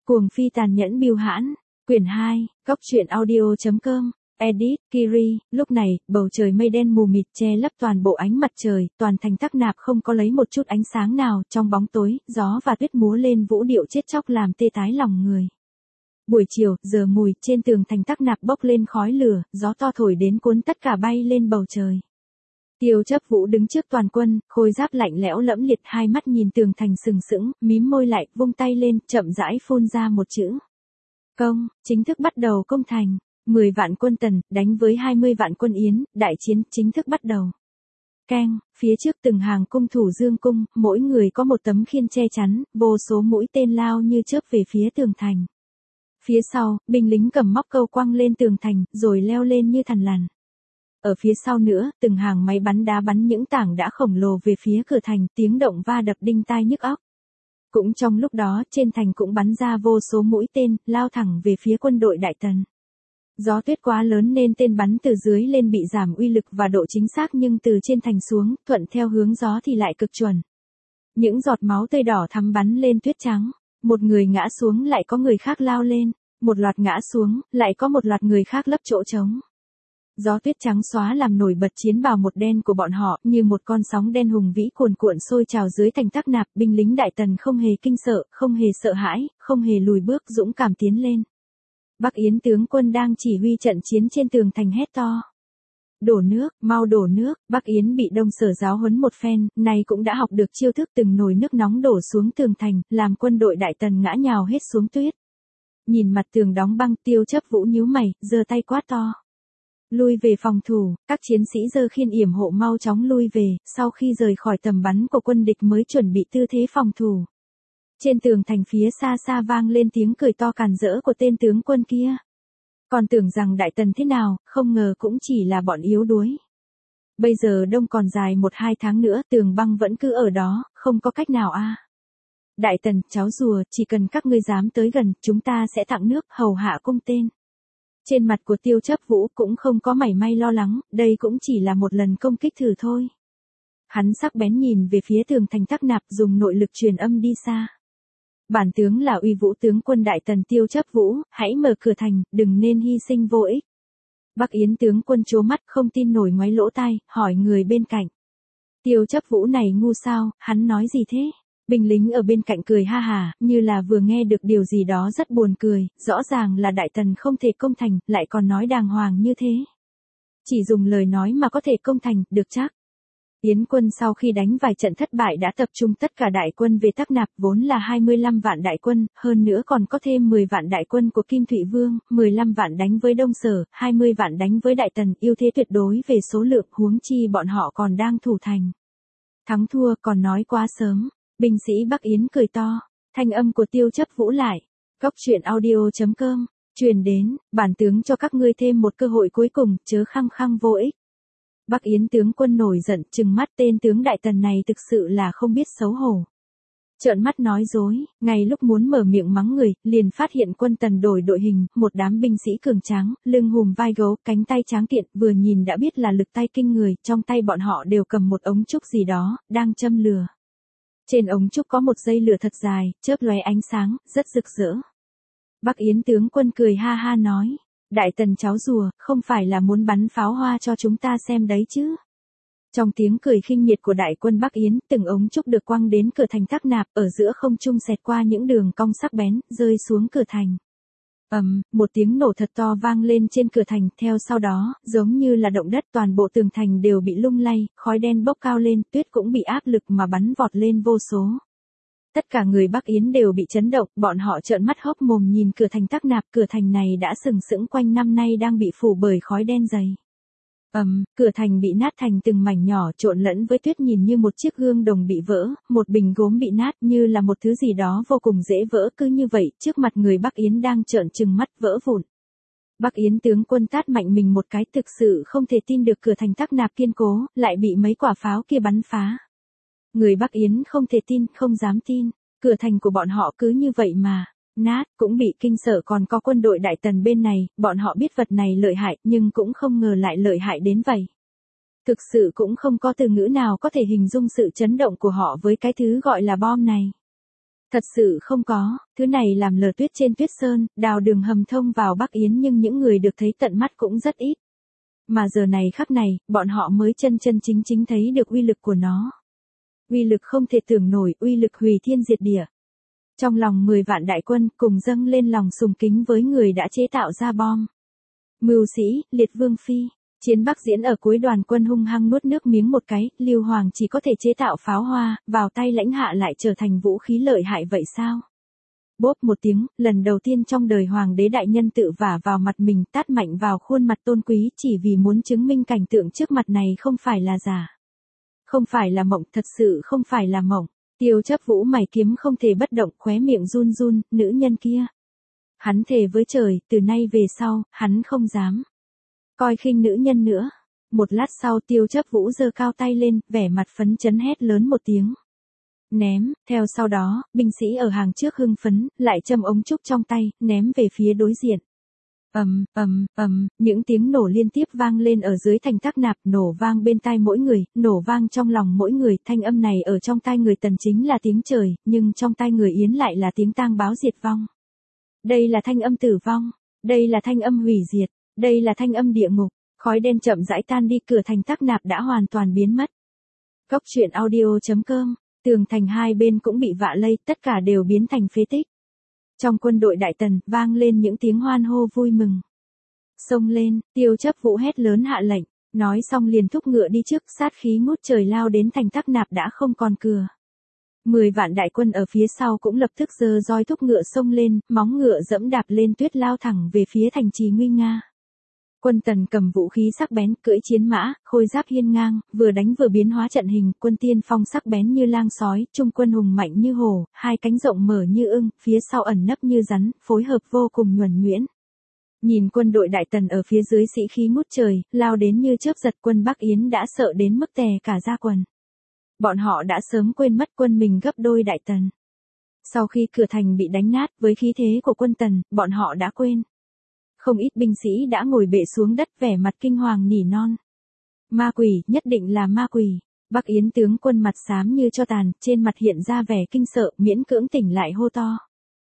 Cuồng phi tàn nhẫn bưu hãn, quyển 2, góc truyện audio.com, edit, Kiri. Lúc này, bầu trời mây đen mù mịt che lấp toàn bộ ánh mặt trời, toàn thành Tắc Nạp không có lấy một chút ánh sáng nào, trong bóng tối, gió và tuyết múa lên vũ điệu chết chóc làm tê tái lòng người. Buổi chiều, giờ mùi, trên tường thành Tắc Nạp bốc lên khói lửa, gió to thổi đến cuốn tất cả bay lên bầu trời. Tiêu Chấp Vũ đứng trước toàn quân, khôi giáp lạnh lẽo lẫm liệt, hai mắt nhìn tường thành sừng sững, mím môi lại, vung tay lên, chậm rãi phun ra một chữ. Công, chính thức bắt đầu công thành. 10 vạn quân Tần, đánh với 20 vạn quân Yến, đại chiến chính thức bắt đầu. Keng, phía trước từng hàng cung thủ dương cung, mỗi người có một tấm khiên che chắn, vô số mũi tên lao như chớp về phía tường thành. Phía sau, binh lính cầm móc câu quăng lên tường thành, rồi leo lên như thằn lằn. Ở phía sau nữa, từng hàng máy bắn đá bắn những tảng đá khổng lồ về phía cửa thành, tiếng động va đập đinh tai nhức óc. Cũng trong lúc đó, trên thành cũng bắn ra vô số mũi tên, lao thẳng về phía quân đội Đại Tần. Gió tuyết quá lớn nên tên bắn từ dưới lên bị giảm uy lực và độ chính xác, nhưng từ trên thành xuống, thuận theo hướng gió thì lại cực chuẩn. Những giọt máu tươi đỏ thắm bắn lên tuyết trắng. Một người ngã xuống lại có người khác lao lên. Một loạt ngã xuống, lại có một loạt người khác lấp chỗ trống. Gió tuyết trắng xóa làm nổi bật chiến bào một đen của bọn họ, như một con sóng đen hùng vĩ cuồn cuộn sôi trào dưới thành Tắc Nạp. Binh lính Đại Tần không hề kinh sợ, không hề sợ hãi, không hề lùi bước, dũng cảm tiến lên. Bắc Yến tướng quân đang chỉ huy trận chiến trên tường thành hét to. Đổ nước, mau đổ nước. Bắc Yến bị Đông Sở giáo huấn một phen, nay cũng đã học được chiêu thức từng nồi nước nóng đổ xuống tường thành, làm quân đội Đại Tần ngã nhào hết xuống tuyết. Nhìn mặt tường đóng băng, Tiêu Chấp Vũ nhíu mày, giơ tay quát to. Lui về phòng thủ, các chiến sĩ giơ khiên yểm hộ mau chóng lui về, sau khi rời khỏi tầm bắn của quân địch mới chuẩn bị tư thế phòng thủ. Trên tường thành phía xa xa vang lên tiếng cười to càn rỡ của tên tướng quân kia. Còn tưởng rằng Đại Tần thế nào, không ngờ cũng chỉ là bọn yếu đuối. Bây giờ đông còn dài 1-2 tháng nữa, tường băng vẫn cứ ở đó, không có cách nào a. Đại Tần, cháu rùa, chỉ cần các ngươi dám tới gần, chúng ta sẽ tặng nước, hầu hạ cung tên. Trên mặt của Tiêu Chấp Vũ cũng không có mảy may lo lắng, đây cũng chỉ là một lần công kích thử thôi. Hắn sắc bén nhìn về phía tường thành Tắc Nạp, dùng nội lực truyền âm đi xa. Bản tướng là uy vũ tướng quân Đại Tần Tiêu Chấp Vũ, hãy mở cửa thành, đừng nên hy sinh vô ích. Bắc Yến tướng quân trố mắt không tin nổi, ngoáy lỗ tai, hỏi người bên cạnh. Tiêu Chấp Vũ này ngu sao, hắn nói gì thế? Binh lính ở bên cạnh cười ha hả, như là vừa nghe được điều gì đó rất buồn cười, rõ ràng là Đại Tần không thể công thành, lại còn nói đàng hoàng như thế. Chỉ dùng lời nói mà có thể công thành, được chắc. Yến quân sau khi đánh vài trận thất bại đã tập trung tất cả đại quân về Tắc Nạp, vốn là 25 vạn đại quân, hơn nữa còn có thêm 10 vạn đại quân của Kim Thụy Vương, 15 vạn đánh với Đông Sở, 20 vạn đánh với Đại Tần, ưu thế tuyệt đối về số lượng, huống chi bọn họ còn đang thủ thành. Thắng thua còn nói quá sớm. Binh sĩ Bắc Yến cười to, thanh âm của Tiêu Chấp Vũ lại. Góc truyện audio.com, truyền đến, bản tướng cho các ngươi thêm một cơ hội cuối cùng, chớ khăng khăng vô ích. Bắc Yến tướng quân nổi giận, trừng mắt, tên tướng Đại Tần này thực sự là không biết xấu hổ. Trợn mắt nói dối, ngay lúc muốn mở miệng mắng người, liền phát hiện quân Tần đổi đội hình, một đám binh sĩ cường tráng, lưng hùm vai gấu, cánh tay tráng kiện, vừa nhìn đã biết là lực tay kinh người, trong tay bọn họ đều cầm một ống trúc gì đó, đang châm lửa. Trên ống trúc có một dây lửa thật dài, chớp lóe ánh sáng, rất rực rỡ. Bắc Yến tướng quân cười ha ha nói, Đại Tần cháu rùa, không phải là muốn bắn pháo hoa cho chúng ta xem đấy chứ. Trong tiếng cười khinh miệt của đại quân Bắc Yến, từng ống trúc được quăng đến cửa thành Tắc Nạp, ở giữa không trung xẹt qua những đường cong sắc bén, rơi xuống cửa thành. Một tiếng nổ thật to vang lên trên cửa thành, theo sau đó, giống như là động đất, toàn bộ tường thành đều bị lung lay, khói đen bốc cao lên, tuyết cũng bị áp lực mà bắn vọt lên vô số. Tất cả người Bắc Yến đều bị chấn động, bọn họ trợn mắt hốc mồm nhìn cửa thành Tắc Nạp, cửa thành này đã sừng sững quanh năm nay đang bị phủ bởi khói đen dày. Cửa thành bị nát thành từng mảnh nhỏ, trộn lẫn với tuyết, nhìn như một chiếc gương đồng bị vỡ, một bình gốm bị nát, như là một thứ gì đó vô cùng dễ vỡ, cứ như vậy, trước mặt người Bắc Yến đang trợn trừng mắt vỡ vụn. Bắc Yến tướng quân tát mạnh mình một cái, thực sự không thể tin được cửa thành Tắc Nạp kiên cố, lại bị mấy quả pháo kia bắn phá. Người Bắc Yến không thể tin, không dám tin, cửa thành của bọn họ cứ như vậy mà nát, cũng bị kinh sợ. Còn có quân đội Đại Tần bên này, bọn họ biết vật này lợi hại, nhưng cũng không ngờ lại lợi hại đến vậy. Thực sự cũng không có từ ngữ nào có thể hình dung sự chấn động của họ với cái thứ gọi là bom này. Thật sự không có, thứ này làm lở tuyết trên tuyết sơn, đào đường hầm thông vào Bắc Yến nhưng những người được thấy tận mắt cũng rất ít. Mà giờ này khắc này, bọn họ mới chân chân chính chính thấy được uy lực của nó. Uy lực không thể tưởng nổi, uy lực hủy thiên diệt địa. Trong lòng 10 vạn đại quân cùng dâng lên lòng sùng kính với người đã chế tạo ra bom. Mưu sĩ, liệt vương phi. Chiến Bắc diễn ở cuối đoàn quân hung hăng nuốt nước miếng một cái, Lưu Hoàng chỉ có thể chế tạo pháo hoa, vào tay lãnh hạ lại trở thành vũ khí lợi hại vậy sao? Bốp một tiếng, lần đầu tiên trong đời hoàng đế đại nhân tự vả vào mặt mình, tát mạnh vào khuôn mặt tôn quý chỉ vì muốn chứng minh cảnh tượng trước mặt này không phải là giả. Không phải là mộng, thật sự không phải là mộng. Tiêu Chấp Vũ mày kiếm không thể bất động, khóe miệng run run, nữ nhân kia. Hắn thề với trời, từ nay về sau, hắn không dám coi khinh nữ nhân nữa. Một lát sau Tiêu Chấp Vũ giơ cao tay lên, vẻ mặt phấn chấn hét lớn một tiếng. Ném, theo sau đó, binh sĩ ở hàng trước hưng phấn, lại châm ống trúc trong tay, ném về phía đối diện. Những tiếng nổ liên tiếp vang lên ở dưới thành Tắc Nạp, nổ vang bên tai mỗi người, nổ vang trong lòng mỗi người, thanh âm này ở trong tai người Tần chính là tiếng trời, nhưng trong tai người Yến lại là tiếng tang báo diệt vong. Đây là thanh âm tử vong, đây là thanh âm hủy diệt, đây là thanh âm địa ngục, khói đen chậm rãi tan đi, cửa thành Tắc Nạp đã hoàn toàn biến mất. Cốc truyện audio.com, tường thành hai bên cũng bị vạ lây, tất cả đều biến thành phế tích. Trong quân đội Đại Tần, vang lên những tiếng hoan hô vui mừng. Xông lên, Tiêu Chấp Vũ hét lớn hạ lệnh, nói xong liền thúc ngựa đi trước, sát khí ngút trời lao đến thành Tắc Nạp đã không còn cửa. 10 vạn đại quân ở phía sau cũng lập tức giơ roi thúc ngựa xông lên, móng ngựa dẫm đạp lên tuyết lao thẳng về phía thành trì nguy nga. Quân Tần cầm vũ khí sắc bén, cưỡi chiến mã, khôi giáp hiên ngang, vừa đánh vừa biến hóa trận hình, quân tiên phong sắc bén như lang sói, trung quân hùng mạnh như hổ, hai cánh rộng mở như ưng, phía sau ẩn nấp như rắn, phối hợp vô cùng nhuần nhuyễn. Nhìn quân đội Đại Tần ở phía dưới sĩ khí ngút trời, lao đến như chớp giật, quân Bắc Yến đã sợ đến mức tè cả da quần. Bọn họ đã sớm quên mất quân mình gấp đôi Đại Tần. Sau khi cửa thành bị đánh nát với khí thế của quân Tần, bọn họ đã quên. Không ít binh sĩ đã ngồi bệ xuống đất, vẻ mặt kinh hoàng nỉ non. Ma quỷ, nhất định là ma quỷ. Bắc Yến tướng quân mặt xám như tro tàn, trên mặt hiện ra vẻ kinh sợ, miễn cưỡng tỉnh lại hô to.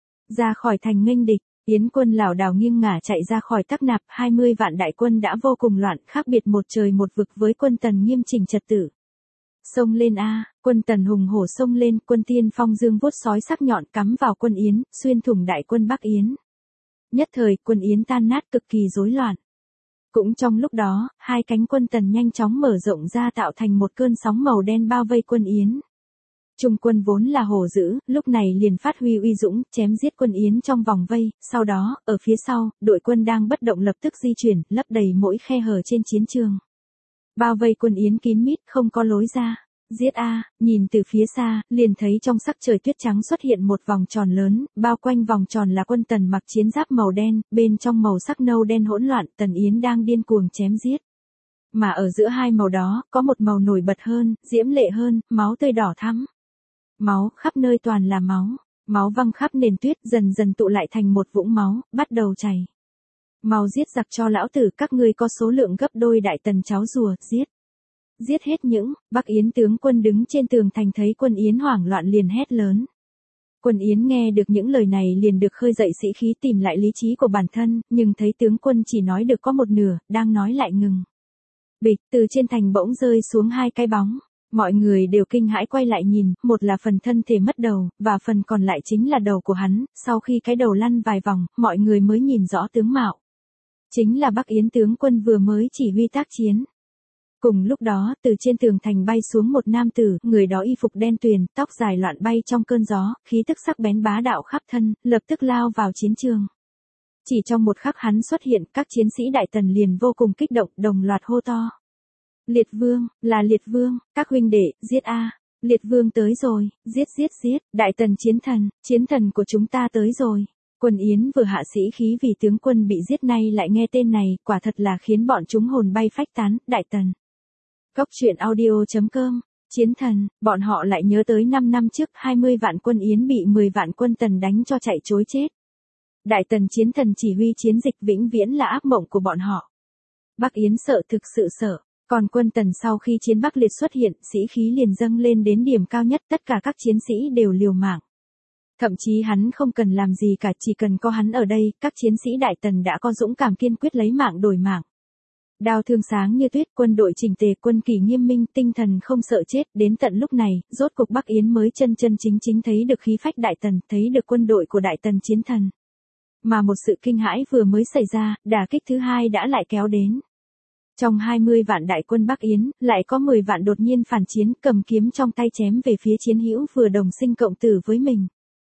Ra khỏi thành nghênh địch, Yến quân lảo đảo nghiêng ngả chạy ra khỏi Tắc Nạp, 20 vạn đại quân đã vô cùng loạn, khác biệt một trời một vực với quân Tần nghiêm chỉnh trật tự. Xông lên a, quân Tần hùng hổ xông lên, quân tiên phong dương vuốt sói sắc nhọn cắm vào quân Yến, xuyên thủng đại quân Bắc Yến. Nhất thời, quân Yến tan nát, cực kỳ rối loạn. Cũng trong lúc đó, hai cánh quân Tần nhanh chóng mở rộng ra tạo thành một cơn sóng màu đen bao vây quân Yến. Trung quân vốn là hổ dữ, lúc này liền phát huy uy dũng, chém giết quân Yến trong vòng vây, sau đó, ở phía sau, đội quân đang bất động lập tức di chuyển, lấp đầy mỗi khe hở trên chiến trường. Bao vây quân Yến kín mít, không có lối ra. Giết a, nhìn từ phía xa, liền thấy trong sắc trời tuyết trắng xuất hiện một vòng tròn lớn, bao quanh vòng tròn là quân Tần mặc chiến giáp màu đen, bên trong màu sắc nâu đen hỗn loạn, Tần Yến đang điên cuồng chém giết. Mà ở giữa hai màu đó, có một màu nổi bật hơn, diễm lệ hơn, máu tươi đỏ thắm. Máu, khắp nơi toàn là máu, máu văng khắp nền tuyết, dần dần tụ lại thành một vũng máu, bắt đầu chảy. Mau giết giặc cho lão tử, các ngươi có số lượng gấp đôi Đại Tần cháu rùa, giết. Giết hết những, Bắc Yến tướng quân đứng trên tường thành thấy quân Yến hoảng loạn liền hét lớn. Quân Yến nghe được những lời này liền được khơi dậy sĩ khí, tìm lại lý trí của bản thân, nhưng thấy tướng quân chỉ nói được có một nửa, đang nói lại ngừng. Bịch, từ trên thành bỗng rơi xuống hai cái bóng. Mọi người đều kinh hãi quay lại nhìn, một là phần thân thể mất đầu, và phần còn lại chính là đầu của hắn, sau khi cái đầu lăn vài vòng, mọi người mới nhìn rõ tướng mạo. Chính là Bắc Yến tướng quân vừa mới chỉ huy tác chiến. Cùng lúc đó, từ trên tường thành bay xuống một nam tử, người đó y phục đen tuyền, tóc dài loạn bay trong cơn gió, khí tức sắc bén bá đạo khắp thân, lập tức lao vào chiến trường. Chỉ trong một khắc hắn xuất hiện, các chiến sĩ Đại Tần liền vô cùng kích động, đồng loạt hô to. Liệt Vương, là Liệt Vương, các huynh đệ, giết a, Liệt Vương tới rồi, giết giết giết, Đại Tần chiến thần của chúng ta tới rồi. Quân Yến vừa hạ sĩ khí vì tướng quân bị giết, nay lại nghe tên này, quả thật là khiến bọn chúng hồn bay phách tán, Đại Tần. Cốc truyện audio.com, chiến thần, bọn họ lại nhớ tới 5 năm trước 20 vạn quân Yến bị 10 vạn quân Tần đánh cho chạy trối chết. Đại Tần chiến thần chỉ huy chiến dịch vĩnh viễn là ác mộng của bọn họ. Bắc Yến sợ, thực sự sợ. Còn quân Tần sau khi chiến Bắc Liệt xuất hiện, sĩ khí liền dâng lên đến điểm cao nhất, tất cả các chiến sĩ đều liều mạng. Thậm chí hắn không cần làm gì cả, chỉ cần có hắn ở đây, các chiến sĩ Đại Tần đã có dũng cảm kiên quyết lấy mạng đổi mạng. Đao thương sáng như tuyết, quân đội chỉnh tề, quân kỷ nghiêm minh, tinh thần không sợ chết, đến tận lúc này, rốt cuộc Bắc Yến mới chân chân chính chính thấy được khí phách Đại Tần, thấy được quân đội của Đại Tần chiến thần. Mà một sự kinh hãi vừa mới xảy ra, đả kích thứ hai đã lại kéo đến. Trong 20 vạn đại quân Bắc Yến, lại có 10 vạn đột nhiên phản chiến, cầm kiếm trong tay chém về phía chiến hữu vừa đồng sinh cộng tử với mình.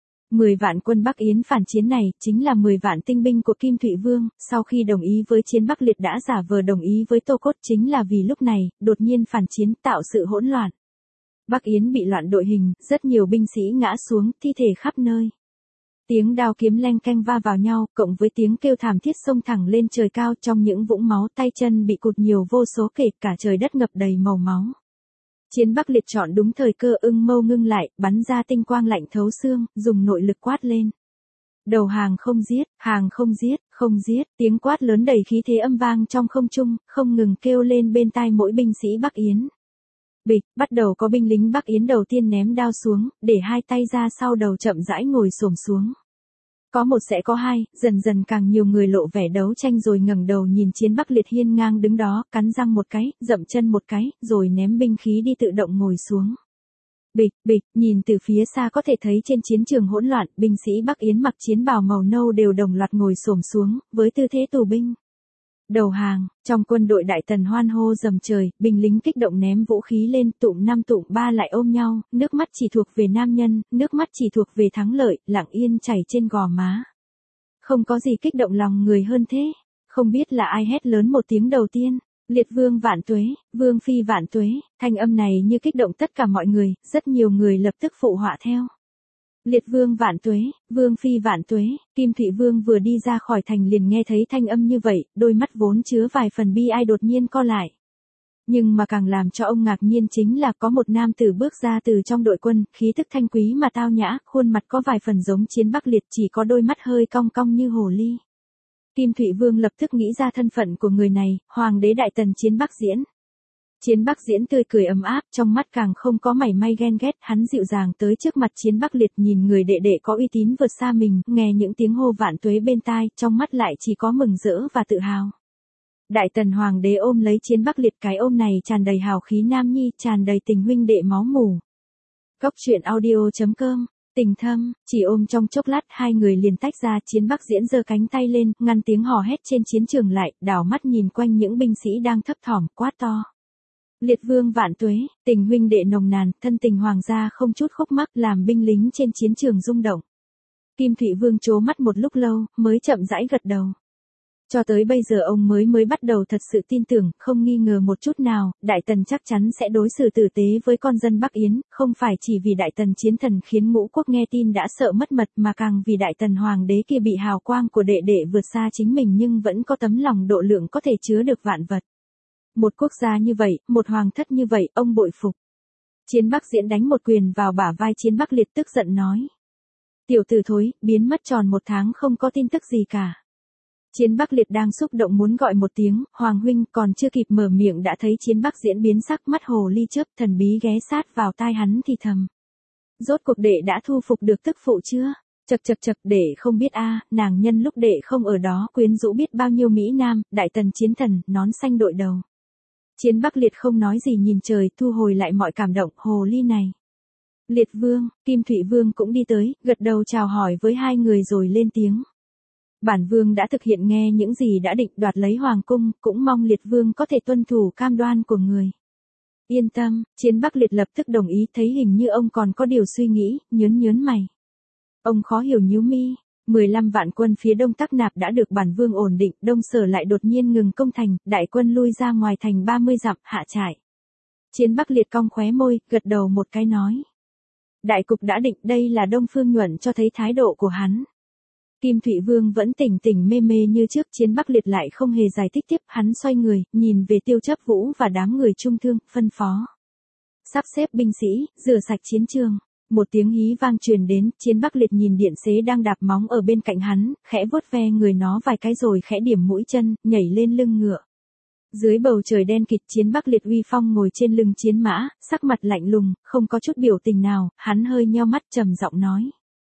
10 vạn quân Bắc Yến phản chiến này, chính là 10 vạn tinh binh của Kim Thụy Vương, sau khi đồng ý với chiến Bắc Liệt đã giả vờ đồng ý với Tô Cốt, chính là vì lúc này, đột nhiên phản chiến tạo sự hỗn loạn. Bắc Yến bị loạn đội hình, rất nhiều binh sĩ ngã xuống, thi thể khắp nơi. Tiếng đao kiếm leng keng va vào nhau, cộng với tiếng kêu thảm thiết xông thẳng lên trời cao, trong những vũng máu, tay chân bị cụt nhiều vô số kể, cả trời đất ngập đầy màu máu. Chiến Bắc Liệt chọn đúng thời cơ, ưng mâu ngưng lại, bắn ra tinh quang lạnh thấu xương, dùng nội lực quát lên. Đầu hàng không giết, hàng không giết, không giết, tiếng quát lớn đầy khí thế âm vang trong không trung, không ngừng kêu lên bên tai mỗi binh sĩ Bắc Yến. Bịch, bắt đầu có binh lính Bắc Yến đầu tiên ném đao xuống, để hai tay ra sau đầu chậm rãi ngồi xổm xuống. Có một sẽ có hai, dần dần càng nhiều người lộ vẻ đấu tranh rồi ngẩng đầu nhìn chiến Bắc Liệt hiên ngang đứng đó, cắn răng một cái, dậm chân một cái, rồi ném binh khí đi tự động ngồi xuống. Bịch, bịch, nhìn từ phía xa có thể thấy trên chiến trường hỗn loạn, binh sĩ Bắc Yến mặc chiến bào màu nâu đều đồng loạt ngồi xổm xuống, với tư thế tù binh. Đầu hàng, trong quân đội Đại Tần hoan hô dầm trời, binh lính kích động ném vũ khí lên, tụm năm tụm ba lại ôm nhau, nước mắt chỉ thuộc về nam nhân, nước mắt chỉ thuộc về thắng lợi, lặng yên chảy trên gò má. Không có gì kích động lòng người hơn thế, không biết là ai hét lớn một tiếng đầu tiên, Liệt Vương vạn tuế, Vương Phi vạn tuế, thanh âm này như kích động tất cả mọi người, rất nhiều người lập tức phụ họa theo. Liệt Vương vạn tuế, Vương Phi vạn tuế, Kim Thụy Vương vừa đi ra khỏi thành liền nghe thấy thanh âm như vậy, đôi mắt vốn chứa vài phần bi ai đột nhiên co lại. Nhưng mà càng làm cho ông ngạc nhiên chính là có một nam tử bước ra từ trong đội quân, khí tức thanh quý mà tao nhã, khuôn mặt có vài phần giống chiến Bắc Liệt, chỉ có đôi mắt hơi cong cong như hồ ly. Kim Thụy Vương lập tức nghĩ ra thân phận của người này, Hoàng đế Đại Tần Chiến Bắc Diễn. Chiến Bắc Diễn tươi cười ấm áp, trong mắt càng không có mảy may ghen ghét, hắn dịu dàng tới trước mặt Chiến Bắc Liệt, nhìn người đệ đệ có uy tín vượt xa mình, nghe những tiếng hô vạn tuế bên tai, trong mắt lại chỉ có mừng rỡ và tự hào. Đại Tần Hoàng đế ôm lấy Chiến Bắc Liệt, cái ôm này tràn đầy hào khí nam nhi, tràn đầy tình huynh đệ máu mủ. Góc truyện audio.com, tình thâm, chỉ ôm trong chốc lát hai người liền tách ra, Chiến Bắc Diễn giơ cánh tay lên, ngăn tiếng hò hét trên chiến trường lại, đảo mắt nhìn quanh những binh sĩ đang thấp thỏm, quát to. Liệt Vương vạn tuế, tình huynh đệ nồng nàn, thân tình hoàng gia không chút khúc mắc, làm binh lính trên chiến trường rung động. Kim Thụy Vương trố mắt một lúc lâu, mới chậm rãi gật đầu. Cho tới bây giờ ông mới bắt đầu thật sự tin tưởng, không nghi ngờ một chút nào, Đại Tần chắc chắn sẽ đối xử tử tế với con dân Bắc Yến, không phải chỉ vì Đại Tần chiến thần khiến ngũ quốc nghe tin đã sợ mất mật, mà càng vì Đại Tần Hoàng đế kia bị hào quang của đệ đệ vượt xa chính mình nhưng vẫn có tấm lòng độ lượng có thể chứa được vạn vật. Một quốc gia như vậy, một hoàng thất như vậy, ông bội phục. Chiến Bắc Diễn đánh một quyền vào bả vai Chiến Bắc Liệt, tức giận nói. Tiểu tử thối, biến mất tròn 1 tháng không có tin tức gì cả. Chiến Bắc Liệt đang xúc động muốn gọi một tiếng, Hoàng huynh, còn chưa kịp mở miệng đã thấy Chiến Bắc Diễn biến sắc, mắt hồ ly chớp, thần bí ghé sát vào tai hắn thì thầm. Rốt cuộc đệ đã thu phục được tức phụ chưa? Chậc, đệ không biết a, nàng nhân lúc đệ không ở đó quyến rũ biết bao nhiêu Mỹ Nam, Đại Tần chiến thần, nón xanh đội đầu. Chiến Bắc Liệt không nói gì nhìn trời, thu hồi lại mọi cảm động, hồ ly này. Liệt Vương, Kim Thụy Vương cũng đi tới, gật đầu chào hỏi với hai người rồi lên tiếng. Bản Vương đã thực hiện nghe những gì đã định, đoạt lấy Hoàng cung, cũng mong Liệt Vương có thể tuân thủ cam đoan của người. Yên tâm, Chiến Bắc Liệt lập tức đồng ý, thấy hình như ông còn có điều suy nghĩ, nhớn mày. Ông khó hiểu nhíu mi. 15 vạn quân phía đông Tắc Nạp đã được bản Vương ổn định, Đông Sở lại đột nhiên ngừng công thành, đại quân lui ra ngoài thành 30 dặm, hạ trại. Chiến Bắc Liệt cong khóe môi, gật đầu một cái nói. Đại cục đã định, đây là Đông Phương Nhuận cho thấy thái độ của hắn. Kim Thụy Vương vẫn tỉnh mê như trước, Chiến Bắc Liệt lại không hề giải thích tiếp, hắn xoay người, nhìn về Tiêu Chấp Vũ và đám người trung thương, phân phó. Sắp xếp binh sĩ, rửa sạch chiến trường. Một tiếng hí vang truyền đến, Chiến Bắc Liệt nhìn điện xế đang đạp móng ở bên cạnh hắn, khẽ vuốt ve người nó vài cái rồi khẽ điểm mũi chân, nhảy lên lưng ngựa. Dưới bầu trời đen kịt, Chiến Bắc Liệt uy phong ngồi trên lưng chiến mã, sắc mặt lạnh lùng, không có chút biểu tình nào, hắn hơi nheo mắt trầm giọng nói.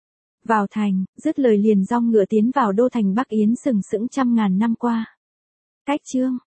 Vào thành, dứt lời liền dong ngựa tiến vào đô thành Bắc Yến sừng sững trăm ngàn năm qua. Cách chương